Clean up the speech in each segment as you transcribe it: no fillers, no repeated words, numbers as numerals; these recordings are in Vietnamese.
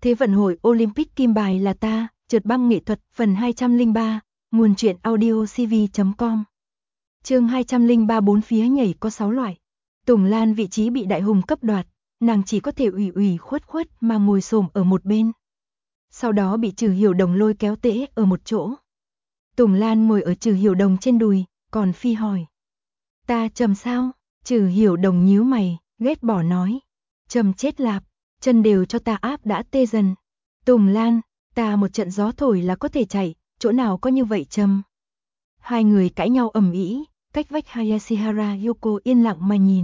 Thế vận hội Olympic kim bài là ta, trượt băng nghệ thuật, phần 203, nguồn truyện audio cv.com. Chương 203 bốn phía nhảy có 6 loại. Tùng Lan vị trí bị Đại Hùng cấp đoạt, nàng chỉ có thể ủy ủy khuất khuất mà ngồi xổm ở một bên. Sau đó bị Trừ Hiểu Đồng lôi kéo tễ ở một chỗ. Tùng Lan ngồi ở Trừ Hiểu Đồng trên đùi, còn Phi hỏi. Ta trầm sao? Trừ Hiểu Đồng nhíu mày, ghét bỏ nói. Trầm chết lạp, chân đều cho ta áp đã tê dần. Tùng Lan, ta một trận gió thổi là có thể chạy, chỗ nào có như vậy trầm. Hai người cãi nhau ầm ĩ, cách vách Hayashihara Yoko yên lặng mà nhìn.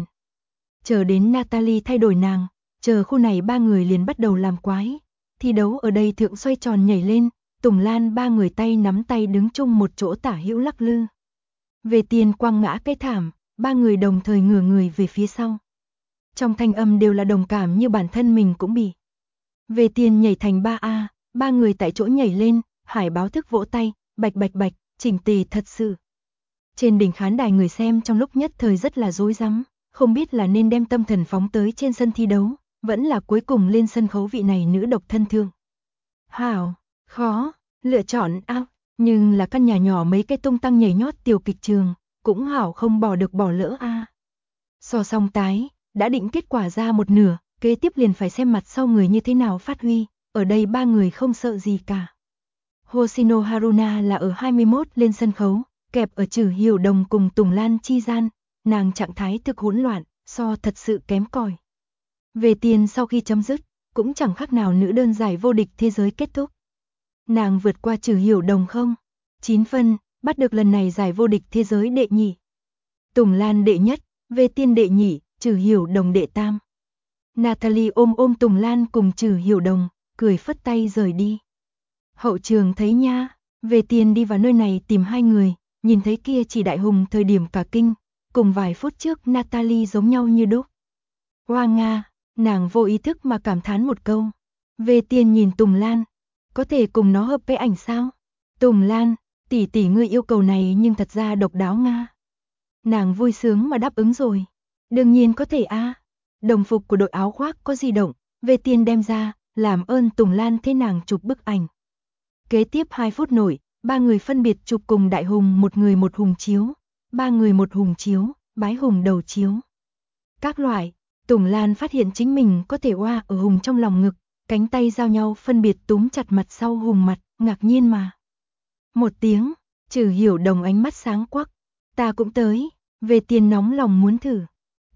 Chờ đến Natalie thay đổi nàng, chờ khu này ba người liền bắt đầu làm quái. Thi đấu ở đây thượng xoay tròn nhảy lên, Tùng Lan ba người tay nắm tay đứng chung một chỗ tả hữu lắc lư. Về Tiền quăng ngã cây thảm, ba người đồng thời ngửa người về phía sau. Trong thanh âm đều là đồng cảm như bản thân mình cũng bị. Về Tiền nhảy thành 3A, ba người tại chỗ nhảy lên, Hải báo thức vỗ tay, bạch bạch bạch, chỉnh tề thật sự. Trên đỉnh khán đài người xem trong lúc nhất thời rất là rối rắm, không biết là nên đem tâm thần phóng tới trên sân thi đấu, vẫn là cuối cùng lên sân khấu vị này nữ độc thân thương. Hảo, khó, lựa chọn ao, nhưng là căn nhà nhỏ mấy cái tung tăng nhảy nhót tiểu kịch trường, cũng hảo không bỏ được bỏ lỡ a. So song tái, đã định kết quả ra một nửa, kế tiếp liền phải xem mặt sau người như thế nào phát huy, ở đây ba người không sợ gì cả. Hoshino Haruna là ở 21 lên sân khấu, kẹp ở Trừ Hiểu Đồng cùng Tùng Lan chi gian, nàng trạng thái thực hỗn loạn, so thật sự kém cỏi. Về Tiền sau khi chấm dứt, cũng chẳng khác nào nữ đơn giải vô địch thế giới kết thúc. Nàng vượt qua Trừ Hiểu Đồng không? 9 phân, bắt được lần này giải vô địch thế giới đệ nhị. Tùng Lan đệ nhất, Về Tiền đệ nhị, Trừ Hiểu Đồng đệ tam. Natalie ôm Tùng Lan cùng Trừ Hiểu Đồng, cười phất tay rời đi. Hậu trường thấy nha, Về Tiền đi vào nơi này tìm hai người, nhìn thấy kia chỉ Đại Hùng thời điểm cả kinh, cùng vài phút trước Natalie giống nhau như đúc. Hoa Nga, nàng vô ý thức mà cảm thán một câu. Về Tiền nhìn Tùng Lan, có thể cùng nó hợp với ảnh sao? Tùng Lan, tỷ tỷ ngươi yêu cầu này nhưng thật ra độc đáo Nga. Nàng vui sướng mà đáp ứng rồi. Đương nhiên có thể a. Đồng phục của đội áo khoác có di động, Về Tiền đem ra, làm ơn Tùng Lan thế nàng chụp bức ảnh. Kế tiếp 2 phút nổi, ba người phân biệt chụp cùng Đại Hùng, một người một hùng chiếu, ba người một hùng chiếu, bái hùng đầu chiếu. Các loại, Tùng Lan phát hiện chính mình có thể oa ở hùng trong lòng ngực, cánh tay giao nhau phân biệt túm chặt mặt sau hùng mặt, ngạc nhiên mà. Một tiếng, Trừ Hiểu Đồng ánh mắt sáng quắc, ta cũng tới, Về Tiền nóng lòng muốn thử.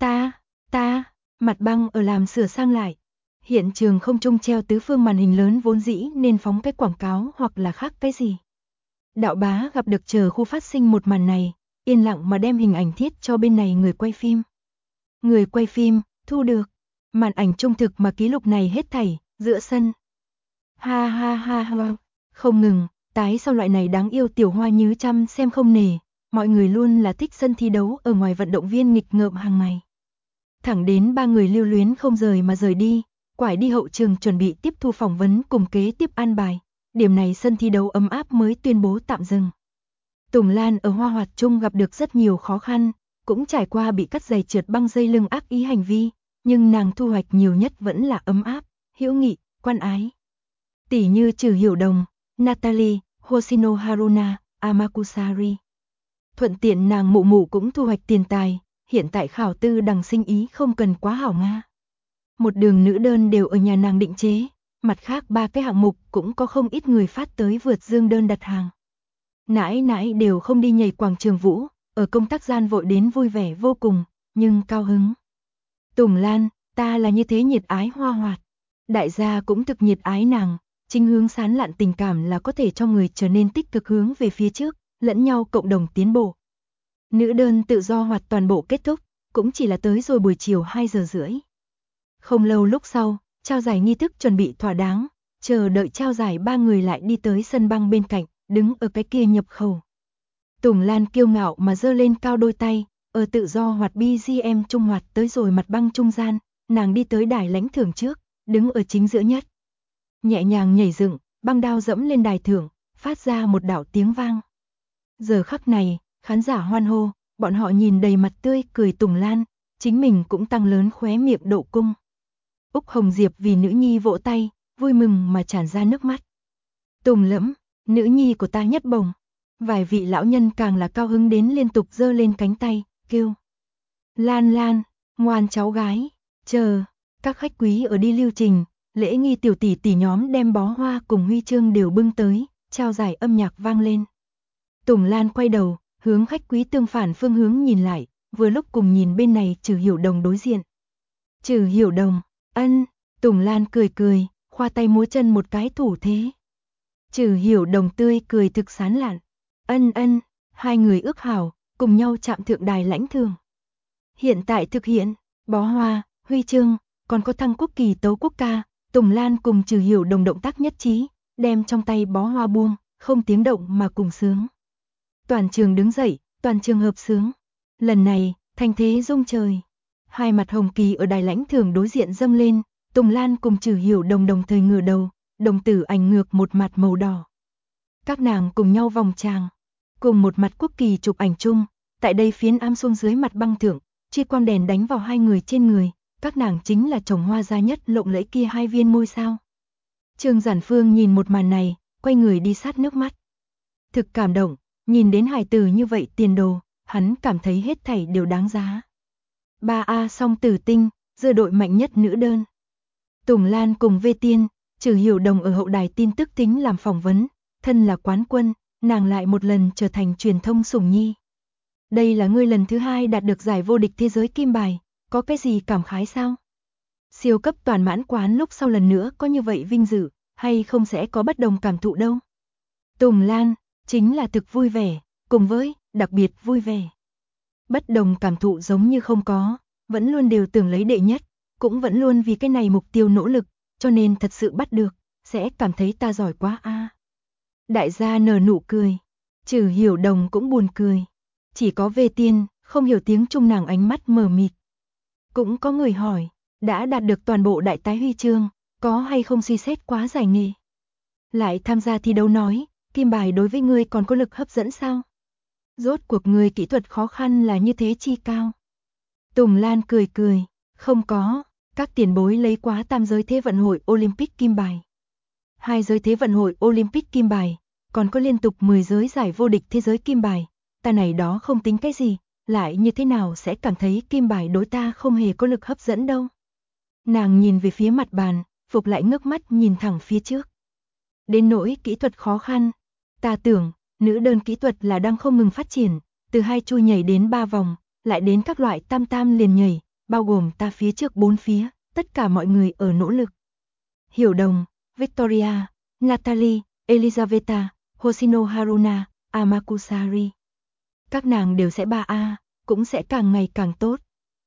Ta, mặt băng ở làm sửa sang lại. Hiện trường không trung treo tứ phương màn hình lớn vốn dĩ nên phóng cái quảng cáo hoặc là khác cái gì. Đạo bá gặp được chờ khu phát sinh một màn này, yên lặng mà đem hình ảnh thiết cho bên này người quay phim. Người quay phim, thu được. Màn ảnh trung thực mà ký lục này hết thảy, giữa sân. Ha ha ha ha, không ngừng, tái sau loại này đáng yêu tiểu hoa nhứ chăm xem không nề, mọi người luôn là thích sân thi đấu ở ngoài vận động viên nghịch ngợm hàng ngày. Thẳng đến ba người lưu luyến không rời mà rời đi, quải đi hậu trường chuẩn bị tiếp thu phỏng vấn cùng kế tiếp an bài, điểm này sân thi đấu ấm áp mới tuyên bố tạm dừng. Tùng Lan ở Hoa Hoạt Trung gặp được rất nhiều khó khăn, cũng trải qua bị cắt giày trượt băng dây lưng ác ý hành vi, nhưng nàng thu hoạch nhiều nhất vẫn là ấm áp, hữu nghị, quan ái. Tỷ như Trừ Hiểu Đồng, Natalie, Hoshino Haruna, Amakusari. Thuận tiện nàng mụ mụ cũng thu hoạch tiền tài, hiện tại khảo tư đằng sinh ý không cần quá hảo Nga. Một đường nữ đơn đều ở nhà nàng định chế, mặt khác ba cái hạng mục cũng có không ít người phát tới vượt dương đơn đặt hàng. Nãi nãi đều không đi nhảy quảng trường vũ, ở công tác gian vội đến vui vẻ vô cùng, nhưng cao hứng. Tùng Lan, ta là như thế nhiệt ái Hoa Hoạt. Đại gia cũng thực nhiệt ái nàng, chính hướng sán lạn tình cảm là có thể cho người trở nên tích cực hướng về phía trước, lẫn nhau cộng đồng tiến bộ. Nữ đơn tự do hoạt toàn bộ kết thúc, cũng chỉ là tới rồi buổi chiều 2 giờ rưỡi. Không lâu lúc sau, trao giải nghi thức chuẩn bị thỏa đáng, chờ đợi trao giải ba người lại đi tới sân băng bên cạnh, đứng ở cái kia nhập khẩu. Tùng Lan kiêu ngạo mà giơ lên cao đôi tay, ở tự do hoạt BGM trung hoạt tới rồi mặt băng trung gian, nàng đi tới đài lãnh thưởng trước, đứng ở chính giữa nhất. Nhẹ nhàng nhảy dựng, băng đao dẫm lên đài thưởng, phát ra một đạo tiếng vang. Giờ khắc này, khán giả hoan hô, bọn họ nhìn đầy mặt tươi cười Tùng Lan, chính mình cũng tăng lớn khóe miệng độ cung. Úc Hồng Diệp vì nữ nhi vỗ tay, vui mừng mà tràn ra nước mắt. Tùng Lẫm, nữ nhi của ta nhất bổng. Vài vị lão nhân càng là cao hứng đến liên tục giơ lên cánh tay, kêu. Lan Lan, ngoan cháu gái, chờ, các khách quý ở đi lưu trình, lễ nghi tiểu tỷ tỷ nhóm đem bó hoa cùng huy chương đều bưng tới, trao giải âm nhạc vang lên. Tùng Lan quay đầu, hướng khách quý tương phản phương hướng nhìn lại, vừa lúc cùng nhìn bên này Trừ Hiểu Đồng đối diện. Trừ Hiểu Đồng, ân, Tùng Lan cười cười, khoa tay múa chân một cái thủ thế. Trừ Hiểu Đồng tươi cười thực sán lạn. Ân ân, hai người ước hảo, cùng nhau chạm thượng đài lãnh thưởng. Hiện tại thực hiện, bó hoa, huy chương, còn có thăng quốc kỳ tấu quốc ca, Tùng Lan cùng Trừ Hiểu Đồng động tác nhất trí, đem trong tay bó hoa buông, không tiếng động mà cùng sướng. Toàn trường đứng dậy, toàn trường hợp sướng. Lần này, thành thế rung trời. Hai mặt hồng kỳ ở đài lãnh thưởng đối diện dâng lên, Tùng Lan cùng Trừ Hiểu Đồng đồng thời ngửa đầu, đồng tử ảnh ngược một mặt màu đỏ. Các nàng cùng nhau vòng tràng, cùng một mặt quốc kỳ chụp ảnh chung, tại đây phiến am xuống dưới mặt băng thượng, chi quang đèn đánh vào hai người trên người, các nàng chính là trồng hoa gia nhất lộng lẫy kia hai viên ngôi sao. Trương Giản Phương nhìn một màn này, quay người đi sát nước mắt. Thực cảm động, nhìn đến hài tử như vậy tiền đồ, hắn cảm thấy hết thảy đều đáng giá. 3A song tử tinh, dưa đội mạnh nhất nữ đơn. Tùng Lan cùng Vê Tiên, Trừ Hiểu Đồng ở hậu đài tin tức tính làm phỏng vấn, thân là quán quân, nàng lại một lần trở thành truyền thông sủng nhi. Đây là ngươi lần thứ 2 đạt được giải vô địch thế giới kim bài, có cái gì cảm khái sao? Siêu cấp toàn mãn quán lúc sau lần nữa có như vậy vinh dự, hay không sẽ có bất đồng cảm thụ đâu? Tùng Lan, chính là thực vui vẻ, cùng với, đặc biệt vui vẻ. Bất đồng cảm thụ giống như không có, vẫn luôn đều tưởng lấy đệ nhất, cũng vẫn luôn vì cái này mục tiêu nỗ lực, cho nên thật sự bắt được, sẽ cảm thấy ta giỏi quá a. Đại gia nở nụ cười, Trừ Hiểu Đồng cũng buồn cười. Chỉ có Vê Tiên, không hiểu tiếng Trung nàng ánh mắt mờ mịt. Cũng có người hỏi, đã đạt được toàn bộ đại tái huy chương, có hay không suy xét quá giải nghệ? Lại tham gia thi đấu nói, kim bài đối với ngươi còn có lực hấp dẫn sao? Rốt cuộc người kỹ thuật khó khăn là như thế chi cao? Tùng Lan cười cười, không có, các tiền bối lấy quá tam giới thế vận hội Olympic kim bài. 2 giới thế vận hội Olympic kim bài, còn có liên tục 10 giới giải vô địch thế giới kim bài. Ta này đó không tính cái gì, lại như thế nào sẽ cảm thấy kim bài đối ta không hề có lực hấp dẫn đâu. Nàng nhìn về phía mặt bàn, phục lại ngước mắt nhìn thẳng phía trước. Đến nỗi kỹ thuật khó khăn, ta tưởng, nữ đơn kỹ thuật là đang không ngừng phát triển, từ 2 chui nhảy đến 3 vòng, lại đến các loại tam tam liền nhảy, bao gồm ta phía trước 4 phía, tất cả mọi người ở nỗ lực. Hiểu Đồng, Victoria, Natalie, Elizaveta, Hoshino Haruna, Amakusari. Các nàng đều sẽ 3A, cũng sẽ càng ngày càng tốt.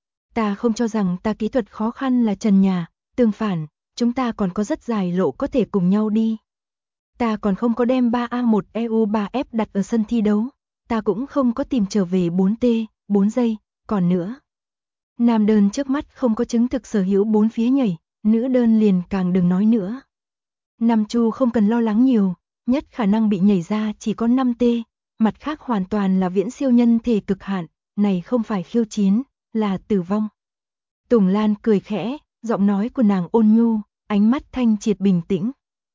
Ta không cho rằng ta kỹ thuật khó khăn là trần nhà, tương phản, chúng ta còn có rất dài lộ có thể cùng nhau đi. Ta còn không có đem 3A1 EU3F đặt ở sân thi đấu, ta cũng không có tìm trở về 4T, 4 giây, còn nữa. Nam đơn trước mắt không có chứng thực sở hữu 4 phía nhảy, nữ đơn liền càng đừng nói nữa. Nam Chu không cần lo lắng nhiều, nhất khả năng bị nhảy ra chỉ có 5T, mặt khác hoàn toàn là viễn siêu nhân thể cực hạn, này không phải khiêu chiến, là tử vong. Tùng Lan cười khẽ, giọng nói của nàng ôn nhu, ánh mắt thanh triệt bình tĩnh.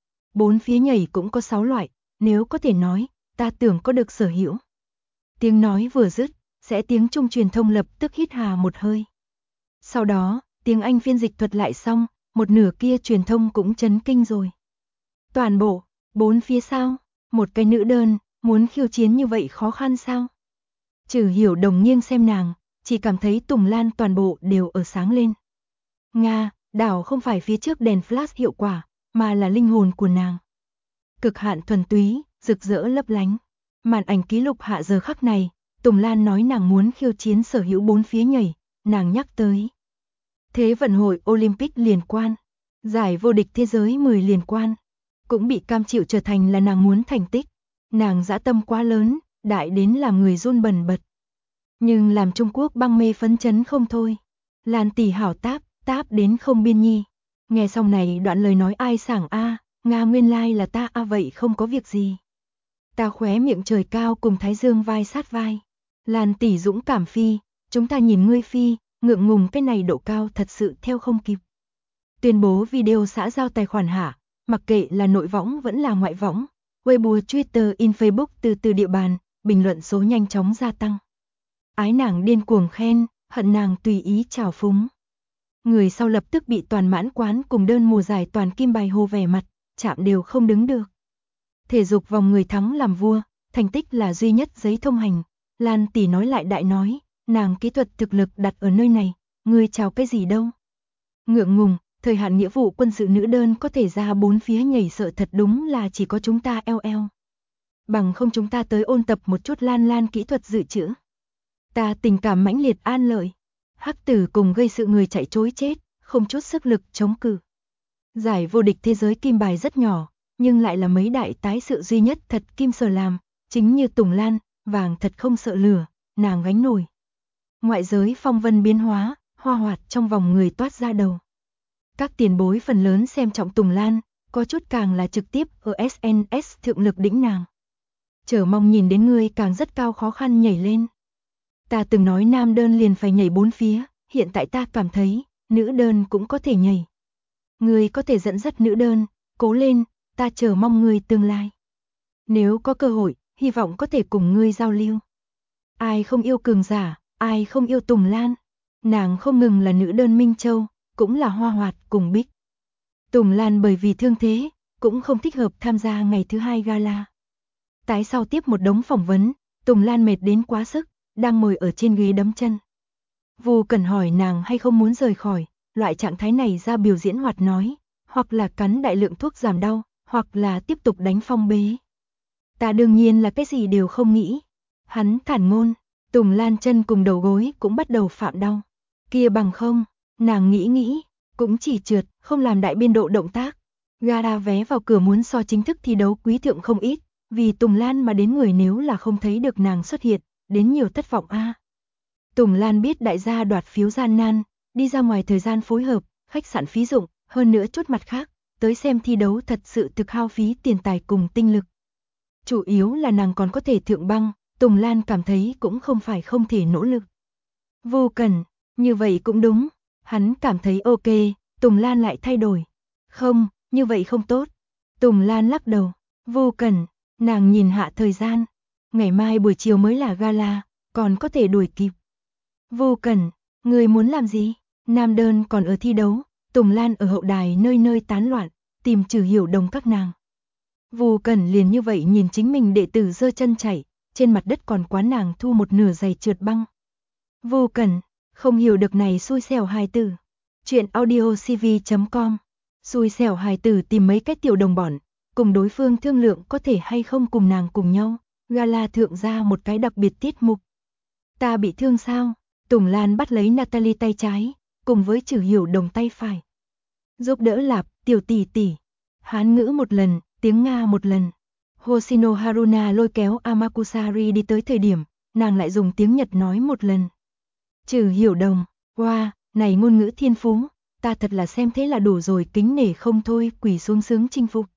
4 phía nhảy cũng có 6 loại, nếu có thể nói, ta tưởng có được sở hữu. Tiếng nói vừa dứt, sẽ tiếng Trung truyền thông lập tức hít hà một hơi. Sau đó, tiếng Anh phiên dịch thuật lại xong, một nửa kia truyền thông cũng chấn kinh rồi. Toàn bộ, 4 phía sao, một cái nữ đơn, muốn khiêu chiến như vậy khó khăn sao? Trừ Hiểu Đồng nghiêng xem nàng, chỉ cảm thấy Tùng Lan toàn bộ đều ở sáng lên. Nga, đảo không phải phía trước đèn flash hiệu quả, mà là linh hồn của nàng. Cực hạn thuần túy, rực rỡ lấp lánh. Màn ảnh ký lục hạ giờ khắc này, Tùng Lan nói nàng muốn khiêu chiến sở hữu 4 phía nhảy, nàng nhắc tới. Thế vận hội Olympic liên quan, giải vô địch thế giới 10 liên quan, cũng bị cam chịu trở thành là nàng muốn thành tích. Nàng dã tâm quá lớn, đại đến làm người run bần bật. Nhưng làm Trung Quốc băng mê phấn chấn không thôi. Lan tỷ hảo táp đến không biên nhi. Nghe xong này đoạn lời nói ai sảng a, Nga nguyên lai là ta a vậy không có việc gì. Ta khóe miệng trời cao cùng Thái Dương vai sát vai. Lan tỷ dũng cảm phi, chúng ta nhìn ngươi phi, ngượng ngùng cái này độ cao thật sự theo không kịp. Tuyên bố video xã giao tài khoản hạ, mặc kệ là nội võng vẫn là ngoại võng, Weibo, Twitter, Facebook từ địa bàn, bình luận số nhanh chóng gia tăng. Ái nàng điên cuồng khen, hận nàng tùy ý trào phúng. Người sau lập tức bị toàn mãn quán cùng đơn mùa giải toàn kim bài hồ vẻ mặt, chạm đều không đứng được. Thể dục vòng người thắng làm vua, thành tích là duy nhất giấy thông hành. Lan tỷ nói lại đại nói, nàng kỹ thuật thực lực đặt ở nơi này, ngươi chào cái gì đâu. Ngượng ngùng, thời hạn nghĩa vụ quân sự nữ đơn có thể ra bốn phía nhảy sợ thật đúng là chỉ có chúng ta eo. Bằng không chúng ta tới ôn tập một chút Lan kỹ thuật dự trữ. Ta tình cảm mãnh liệt an lợi. Hắc tử cùng gây sự người chạy trối chết, không chút sức lực chống cự. Giải vô địch thế giới kim bài rất nhỏ, nhưng lại là mấy đại tái sự duy nhất thật kim sở làm, chính như Tùng Lan, vàng thật không sợ lửa, nàng gánh nổi. Ngoại giới phong vân biến hóa, hoa hoạt trong vòng người toát ra đầu. Các tiền bối phần lớn xem trọng Tùng Lan, có chút càng là trực tiếp ở SNS thượng lực đỉnh nàng. Chờ mong nhìn đến ngươi càng rất cao khó khăn nhảy lên. Ta từng nói nam đơn liền phải nhảy bốn phía, hiện tại ta cảm thấy, nữ đơn cũng có thể nhảy. Ngươi có thể dẫn dắt nữ đơn, cố lên, ta chờ mong ngươi tương lai. Nếu có cơ hội, hy vọng có thể cùng ngươi giao lưu. Ai không yêu cường giả, ai không yêu Tùng Lan. Nàng không ngừng là nữ đơn Minh Châu, cũng là hoa hoạt cùng Bích. Tùng Lan bởi vì thương thế, cũng không thích hợp tham gia ngày thứ 2 gala. Tái sau tiếp một đống phỏng vấn, Tùng Lan mệt đến quá sức, đang ngồi ở trên ghế đấm chân. Vu Cần hỏi nàng hay không muốn rời khỏi, loại trạng thái này ra biểu diễn hoạt nói, hoặc là cắn đại lượng thuốc giảm đau, hoặc là tiếp tục đánh phong bế. Ta đương nhiên là cái gì đều không nghĩ. Hắn thản ngôn, Tùng Lan chân cùng đầu gối cũng bắt đầu phạm đau. Kia bằng không, nàng nghĩ, cũng chỉ trượt, không làm đại biên độ động tác. Gara vé vào cửa muốn so chính thức thi đấu quý thượng không ít, vì Tùng Lan mà đến người nếu là không thấy được nàng xuất hiện, đến nhiều thất vọng a. Tùng Lan biết đại gia đoạt phiếu gian nan, đi ra ngoài thời gian phối hợp, khách sạn phí dụng, hơn nữa chút mặt khác, tới xem thi đấu thật sự thực hao phí tiền tài cùng tinh lực. Chủ yếu là nàng còn có thể thượng băng, Tùng Lan cảm thấy cũng không phải không thể nỗ lực. Vô cần, như vậy cũng đúng, hắn cảm thấy ok, Tùng Lan lại thay đổi. Không, như vậy không tốt. Tùng Lan lắc đầu, vô cần, nàng nhìn hạ thời gian. Ngày mai buổi chiều mới là gala, còn có thể đuổi kịp. Vô cần, người muốn làm gì? Nam đơn còn ở thi đấu, Tùng Lan ở hậu đài nơi nơi tán loạn, tìm Trừ Hiểu Đồng các nàng. Vô cần liền như vậy nhìn chính mình đệ tử giơ chân chạy, trên mặt đất còn quán nàng thu một nửa giày trượt băng. Vô cần, không hiểu được này xui xẻo hài tử. Chuyện audiocv.com. Xui xẻo hài tử tìm mấy cái tiểu đồng bọn, cùng đối phương thương lượng có thể hay không cùng nàng cùng nhau. Gala thượng ra một cái đặc biệt tiết mục. Ta bị thương sao? Tùng Lan bắt lấy Natalie tay trái, cùng với Trừ Hiểu Đồng tay phải. Giúp đỡ lạp, tiểu tỷ tỷ. Hán ngữ một lần, tiếng Nga một lần. Hoshino Haruna lôi kéo Amakusari đi tới thời điểm, nàng lại dùng tiếng Nhật nói một lần. Trừ Hiểu Đồng, wow, này ngôn ngữ thiên phú, ta thật là xem thế là đủ rồi, kính nể không thôi, quỳ xuống sướng chinh phục.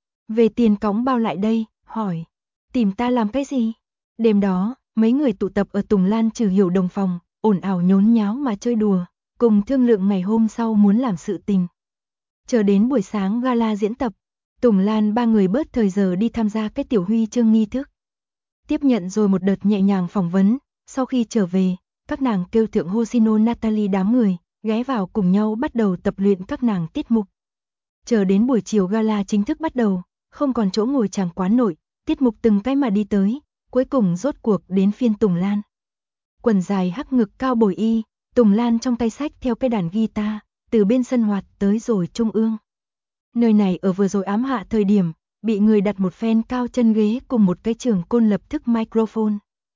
Về tiền cõng bao lại đây, hỏi, tìm ta làm cái gì? Đêm đó, mấy người tụ tập ở Tùng Lan Trừ Hiểu Đồng phòng, ồn ào nhốn nháo mà chơi đùa, cùng thương lượng ngày hôm sau muốn làm sự tình. Chờ đến buổi sáng gala diễn tập, Tùng Lan ba người bớt thời giờ đi tham gia cái tiểu huy chương nghi thức. Tiếp nhận rồi một đợt nhẹ nhàng phỏng vấn, sau khi trở về, các nàng kêu thượng Hoshino Natalie đám người, ghé vào cùng nhau bắt đầu tập luyện các nàng tiết mục. Chờ đến buổi chiều gala chính thức bắt đầu, không còn chỗ ngồi chàng quán nội, tiết mục từng cái mà đi tới, cuối cùng rốt cuộc đến phiên Tùng Lan. Quần dài hắc ngực cao bồi y, Tùng Lan trong tay xách theo cái đàn guitar, từ bên sân hoạt tới rồi trung ương. Nơi này ở vừa rồi ám hạ thời điểm, bị người đặt một phen cao chân ghế cùng một cái trường côn lập thức microphone.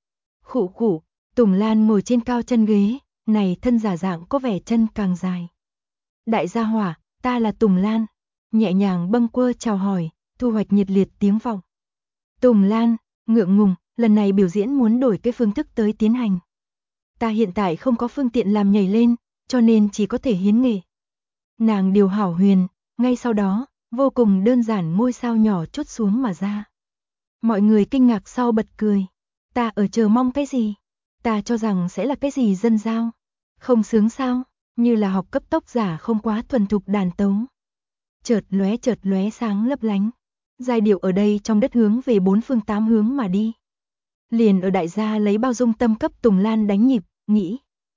Khụ khụ, Tùng Lan ngồi trên cao chân ghế, này thân giả dạng có vẻ chân càng dài. Đại gia hỏa, ta là Tùng Lan, nhẹ nhàng bâng quơ chào hỏi, thu hoạch nhiệt liệt tiếng vọng. Tùng Lan, ngượng ngùng, lần này biểu diễn muốn đổi cái phương thức tới tiến hành. Ta hiện tại không có phương tiện làm nhảy lên, cho nên chỉ có thể hiến nghệ. Nàng điều hảo huyền, ngay sau đó, vô cùng đơn giản ngôi sao nhỏ chút xuống mà ra. Mọi người kinh ngạc sau bật cười. Ta ở chờ mong cái gì? Ta cho rằng sẽ là cái gì dân giao. Không sướng sao, như là học cấp tốc giả không quá thuần thục đàn tấu. chợt lóe sáng lấp lánh. Giai điệu ở đây trong đất hướng về bốn phương tám hướng mà đi. Liền ở đại gia lấy bao dung tâm cấp Tùng Lan đánh nhịp, nghĩ.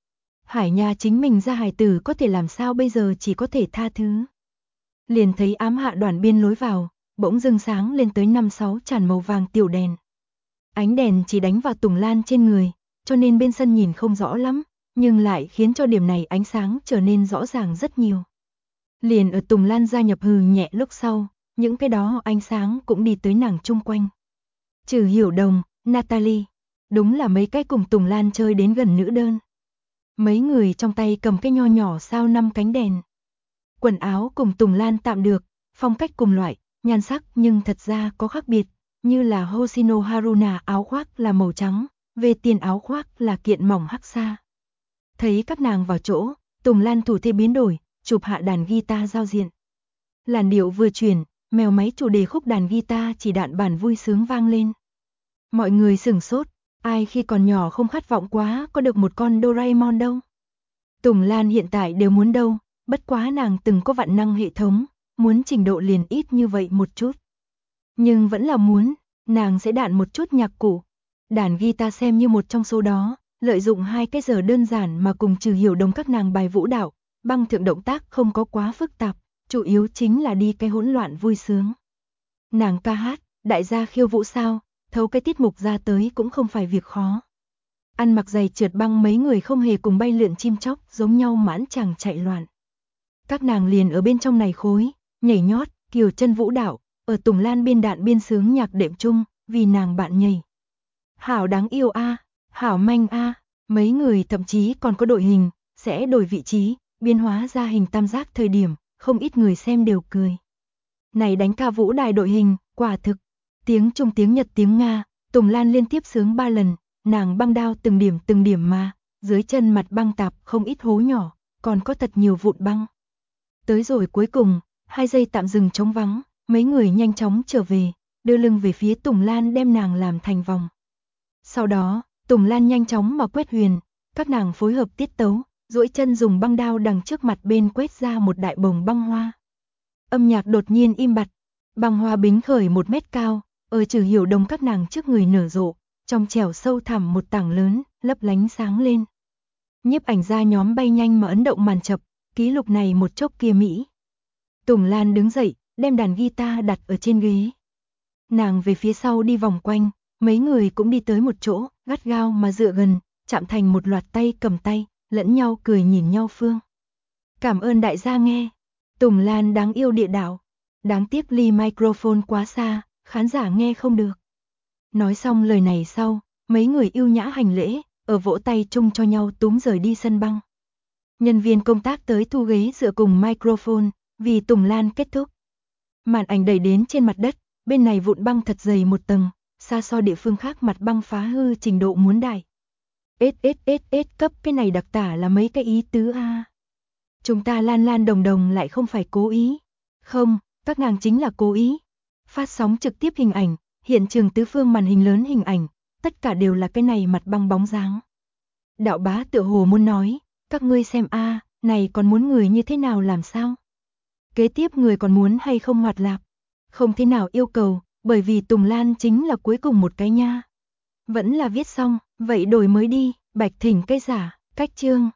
Hải Nha chính mình ra hài tử có thể làm sao bây giờ, chỉ có thể tha thứ. Liền thấy ám hạ đoàn biên lối vào, bỗng dưng sáng lên tới 5-6 tràn màu vàng tiểu đèn. Ánh đèn chỉ đánh vào Tùng Lan trên người, cho nên bên sân nhìn không rõ lắm, nhưng lại khiến cho điểm này ánh sáng trở nên rõ ràng rất nhiều. Liền ở Tùng Lan gia nhập hừ nhẹ lúc sau, những cái đó ánh sáng cũng đi tới nàng chung quanh. Trừ Hiểu Đồng, Natalie, đúng là mấy cái cùng Tùng Lan chơi đến gần nữ đơn. Mấy người trong tay cầm cái nho nhỏ sao 5 cánh đèn. Quần áo cùng Tùng Lan tạm được, phong cách cùng loại, nhan sắc nhưng thật ra có khác biệt, như là Hoshino Haruna áo khoác là màu trắng, về tiền áo khoác là kiện mỏng hắc sa. Thấy các nàng vào chỗ, Tùng Lan thủ thế biến đổi, chụp hạ đàn guitar giao diện. Làn điệu vừa chuyển, mèo máy chủ đề khúc đàn guitar chỉ đạn bản vui sướng vang lên. Mọi người sửng sốt, ai khi còn nhỏ không khát vọng quá có được một con Doraemon đâu. Tùng Lan hiện tại đều muốn đâu, bất quá nàng từng có vạn năng hệ thống, muốn trình độ liền ít như vậy một chút. Nhưng vẫn là muốn, nàng sẽ đạn một chút nhạc cụ. Đàn guitar xem như một trong số đó, lợi dụng 2 cái giờ đơn giản mà cùng Trừ Hiểu Đồng các nàng bài vũ đạo, băng thượng động tác không có quá phức tạp, chủ yếu chính là đi cái hỗn loạn vui sướng. Nàng ca hát, đại gia khiêu vũ sao, thấu cái tiết mục ra tới cũng không phải việc khó. Ăn mặc giày trượt băng mấy người không hề cùng bay lượn chim chóc giống nhau mãn chàng chạy loạn. Các nàng liền ở bên trong này khối, nhảy nhót, kiều chân vũ đạo, ở Tùng Lan biên đạn biên sướng nhạc đệm chung, vì nàng bạn nhảy. Hảo đáng yêu a, hảo manh a, mấy người thậm chí còn có đội hình, sẽ đổi vị trí, biến hóa ra hình tam giác thời điểm, không ít người xem đều cười. Này đánh ca vũ đài đội hình, quả thực, tiếng Trung tiếng Nhật tiếng Nga, Tùng Lan liên tiếp sướng 3 lần, nàng băng đao từng điểm mà, dưới chân mặt băng tạp không ít hố nhỏ, còn có thật nhiều vụn băng. Tới rồi cuối cùng, 2 giây tạm dừng trống vắng, mấy người nhanh chóng trở về, đưa lưng về phía Tùng Lan đem nàng làm thành vòng. Sau đó, Tùng Lan nhanh chóng mà quét huyền, các nàng phối hợp tiết tấu, duỗi chân dùng băng đao đằng trước mặt bên quét ra một đại bồng băng hoa. Âm nhạc đột nhiên im bặt, băng hoa bính khởi 1 mét cao, ở Trừ Hiểu Đồng các nàng trước người nở rộ, trong trẻo sâu thẳm một tảng lớn, lấp lánh sáng lên. Nhiếp ảnh gia nhóm bay nhanh mà ấn động màn chập, ký lục này một chốc kia mỹ. Tùng Lan đứng dậy, đem đàn guitar đặt ở trên ghế. Nàng về phía sau đi vòng quanh, mấy người cũng đi tới một chỗ, gắt gao mà dựa gần, chạm thành một loạt tay cầm tay, lẫn nhau cười nhìn nhau phương. Cảm ơn đại gia nghe. Tùng Lan đáng yêu địa đạo. Đáng tiếc ly microphone quá xa, khán giả nghe không được. Nói xong lời này sau, mấy người yêu nhã hành lễ, ở vỗ tay chung cho nhau túm rời đi sân băng. Nhân viên công tác tới thu ghế dựa cùng microphone, vì Tùng Lan kết thúc. Màn ảnh đẩy đến trên mặt đất, bên này vụn băng thật dày một tầng, xa so địa phương khác mặt băng phá hư trình độ muốn đại. Cấp cái này đặc tả là mấy cái ý tứ a. Chúng ta Lan Đồng lại không phải cố ý. Không, các nàng chính là cố ý. Phát sóng trực tiếp hình ảnh, hiện trường tứ phương màn hình lớn hình ảnh, tất cả đều là cái này mặt băng bóng dáng. Đạo bá tựa hồ muốn nói, các ngươi xem a, này còn muốn người như thế nào làm sao? Kế tiếp người còn muốn hay không hoạt lạp? Không thế nào yêu cầu, bởi vì Tùng Lan chính là cuối cùng một cái nha. Vẫn là viết xong, vậy đổi mới đi, bạch thỉnh cái giả, cách chương.